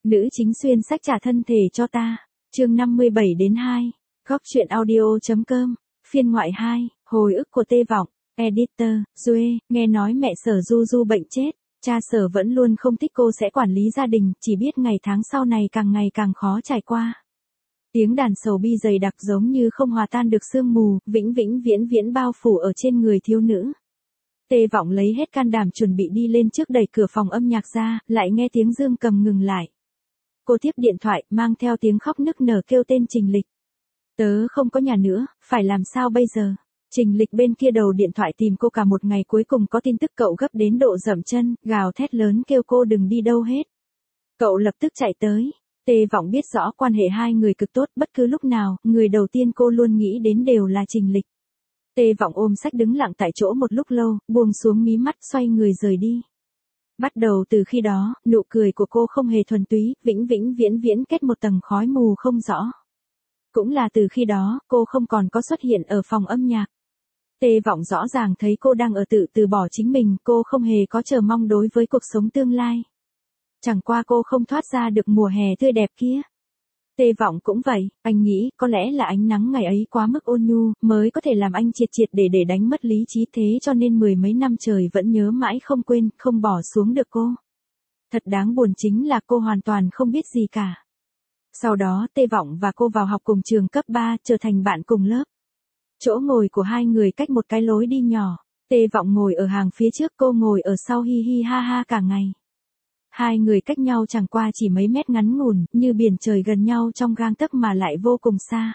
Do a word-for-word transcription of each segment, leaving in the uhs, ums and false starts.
Nữ chính xuyên sách trả thân thể cho ta. Chương năm mươi bảy đến hai. Góc truyện audio.com. Phiên ngoại hai. Hồi ức của Tê Vọng. Editor, Duê, nghe nói mẹ Sở Du Du bệnh chết. Cha Sở vẫn luôn không thích cô sẽ quản lý gia đình, chỉ biết ngày tháng sau này càng ngày càng khó trải qua. Tiếng đàn sầu bi dày đặc giống như không hòa tan được sương mù, vĩnh vĩnh viễn viễn bao phủ ở trên người thiếu nữ. Tê Vọng lấy hết can đảm chuẩn bị đi lên trước đẩy cửa phòng âm nhạc ra, lại nghe tiếng dương cầm ngừng lại. Cô tiếp điện thoại, mang theo tiếng khóc nức nở kêu tên Trình Lịch. Tớ không có nhà nữa, phải làm sao bây giờ? Trình Lịch bên kia đầu điện thoại tìm cô cả một ngày, cuối cùng có tin tức cậu gấp đến độ dậm chân, gào thét lớn kêu cô đừng đi đâu hết. Cậu lập tức chạy tới. Tê Vọng biết rõ quan hệ hai người cực tốt, bất cứ lúc nào, người đầu tiên cô luôn nghĩ đến đều là Trình Lịch. Tê Vọng ôm sách đứng lặng tại chỗ một lúc lâu, buông xuống mí mắt xoay người rời đi. Bắt đầu từ khi đó, nụ cười của cô không hề thuần túy, vĩnh vĩnh viễn viễn kết một tầng khói mù không rõ. Cũng là từ khi đó, cô không còn có xuất hiện ở phòng âm nhạc. Tê Vọng rõ ràng thấy cô đang ở tự từ bỏ chính mình, cô không hề có chờ mong đối với cuộc sống tương lai. Chẳng qua cô không thoát ra được mùa hè tươi đẹp kia. Tê Vọng cũng vậy, anh nghĩ có lẽ là ánh nắng ngày ấy quá mức ôn nhu, mới có thể làm anh triệt triệt để để đánh mất lý trí, thế cho nên mười mấy năm trời vẫn nhớ mãi không quên, không bỏ xuống được cô. Thật đáng buồn chính là cô hoàn toàn không biết gì cả. Sau đó Tê Vọng và cô vào học cùng trường cấp ba, trở thành bạn cùng lớp. Chỗ ngồi của hai người cách một cái lối đi nhỏ. Tê Vọng ngồi ở hàng phía trước, cô ngồi ở sau, hi hi ha ha cả ngày. Hai người cách nhau chẳng qua chỉ mấy mét ngắn ngủn, như biển trời gần nhau trong gang tấc mà lại vô cùng xa.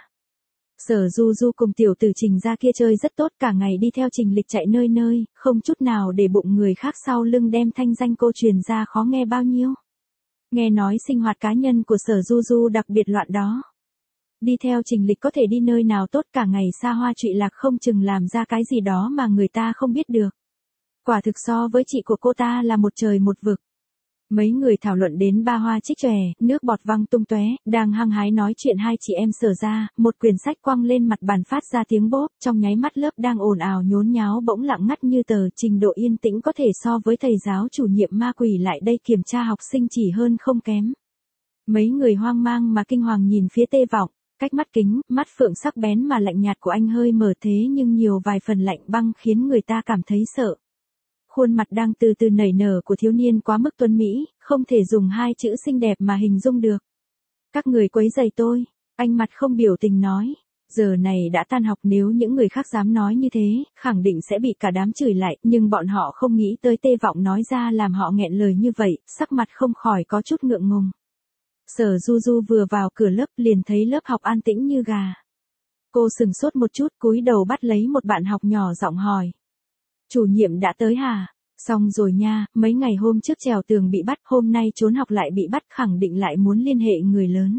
Sở Du Du cùng tiểu tử Trình ra kia chơi rất tốt, cả ngày đi theo Trình Lịch chạy nơi nơi, không chút nào để bụng người khác sau lưng đem thanh danh cô truyền ra khó nghe bao nhiêu. Nghe nói sinh hoạt cá nhân của Sở Du Du đặc biệt loạn đó. Đi theo Trình Lịch có thể đi nơi nào tốt, cả ngày xa hoa trụy lạc, không chừng làm ra cái gì đó mà người ta không biết được. Quả thực so với chị của cô ta là một trời một vực. Mấy người thảo luận đến ba hoa trích chòe, nước bọt văng tung tóe, đang hăng hái nói chuyện hai chị em Sở ra, một quyển sách quăng lên mặt bàn phát ra tiếng bốp, trong nháy mắt lớp đang ồn ào nhốn nháo bỗng lặng ngắt như tờ, trình độ yên tĩnh có thể so với thầy giáo chủ nhiệm ma quỷ lại đây kiểm tra học sinh chỉ hơn không kém. Mấy người hoang mang mà kinh hoàng nhìn phía Tê Vọng, cách mắt kính, mắt phượng sắc bén mà lạnh nhạt của anh hơi mở thế nhưng nhiều vài phần lạnh băng khiến người ta cảm thấy sợ. Khuôn mặt đang từ từ nảy nở của thiếu niên quá mức tuấn mỹ, không thể dùng hai chữ xinh đẹp mà hình dung được. Các người quấy rầy tôi, anh mặt không biểu tình nói. Giờ này đã tan học, nếu những người khác dám nói như thế, khẳng định sẽ bị cả đám chửi lại, nhưng bọn họ không nghĩ tới Tê Vọng nói ra làm họ nghẹn lời như vậy, sắc mặt không khỏi có chút ngượng ngùng. Sở Du Du vừa vào cửa lớp liền thấy lớp học an tĩnh như gà. Cô sừng sốt một chút, cúi đầu bắt lấy một bạn học nhỏ giọng hỏi. Chủ nhiệm đã tới hả? Xong rồi nha, mấy ngày hôm trước trèo tường bị bắt, hôm nay trốn học lại bị bắt, khẳng định lại muốn liên hệ người lớn.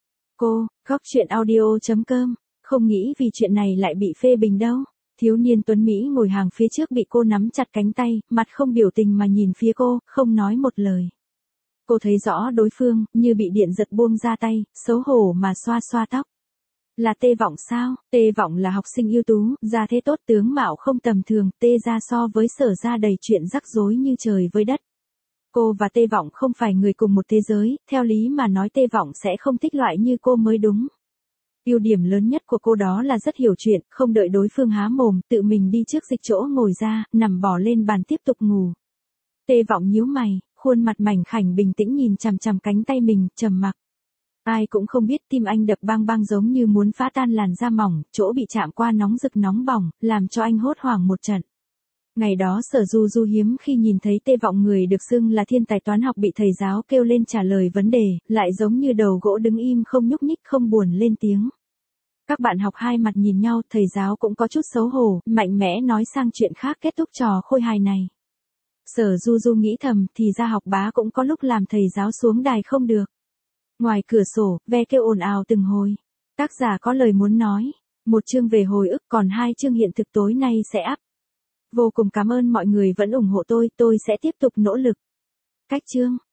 Cô, góc truyện audio.com, không nghĩ vì chuyện này lại bị phê bình đâu. Thiếu niên tuấn Mỹ ngồi hàng phía trước bị cô nắm chặt cánh tay, mặt không biểu tình mà nhìn phía cô, không nói một lời. Cô thấy rõ đối phương, như bị điện giật buông ra tay, xấu hổ mà xoa xoa tóc. Là Tê Vọng sao? Tê Vọng là học sinh ưu tú, gia thế tốt, tướng mạo không tầm thường, Tê ra so với Sở ra đầy chuyện rắc rối như trời với đất. Cô và Tê Vọng không phải người cùng một thế giới, theo lý mà nói Tê Vọng sẽ không thích loại như cô mới đúng. Ưu điểm lớn nhất của cô đó là rất hiểu chuyện, không đợi đối phương há mồm, tự mình đi trước dịch chỗ ngồi ra, nằm bò lên bàn tiếp tục ngủ. Tê Vọng nhíu mày, khuôn mặt mảnh khảnh bình tĩnh nhìn chằm chằm cánh tay mình, trầm mặc. Ai cũng không biết tim anh đập bang bang giống như muốn phá tan làn da mỏng, chỗ bị chạm qua nóng rực nóng bỏng, làm cho anh hốt hoảng một trận. Ngày đó Sở Du Du hiếm khi nhìn thấy Tê Vọng, người được xưng là thiên tài toán học, bị thầy giáo kêu lên trả lời vấn đề, lại giống như đầu gỗ đứng im không nhúc nhích, không buồn lên tiếng. Các bạn học hai mặt nhìn nhau, thầy giáo cũng có chút xấu hổ, mạnh mẽ nói sang chuyện khác kết thúc trò khôi hài này. Sở Du Du nghĩ thầm, thì ra học bá cũng có lúc làm thầy giáo xuống đài không được. Ngoài cửa sổ, ve kêu ồn ào từng hồi. Tác giả có lời muốn nói. Một chương về hồi ức, còn hai chương hiện thực tối nay sẽ up. Vô cùng cảm ơn mọi người vẫn ủng hộ tôi, tôi sẽ tiếp tục nỗ lực. Cách chương.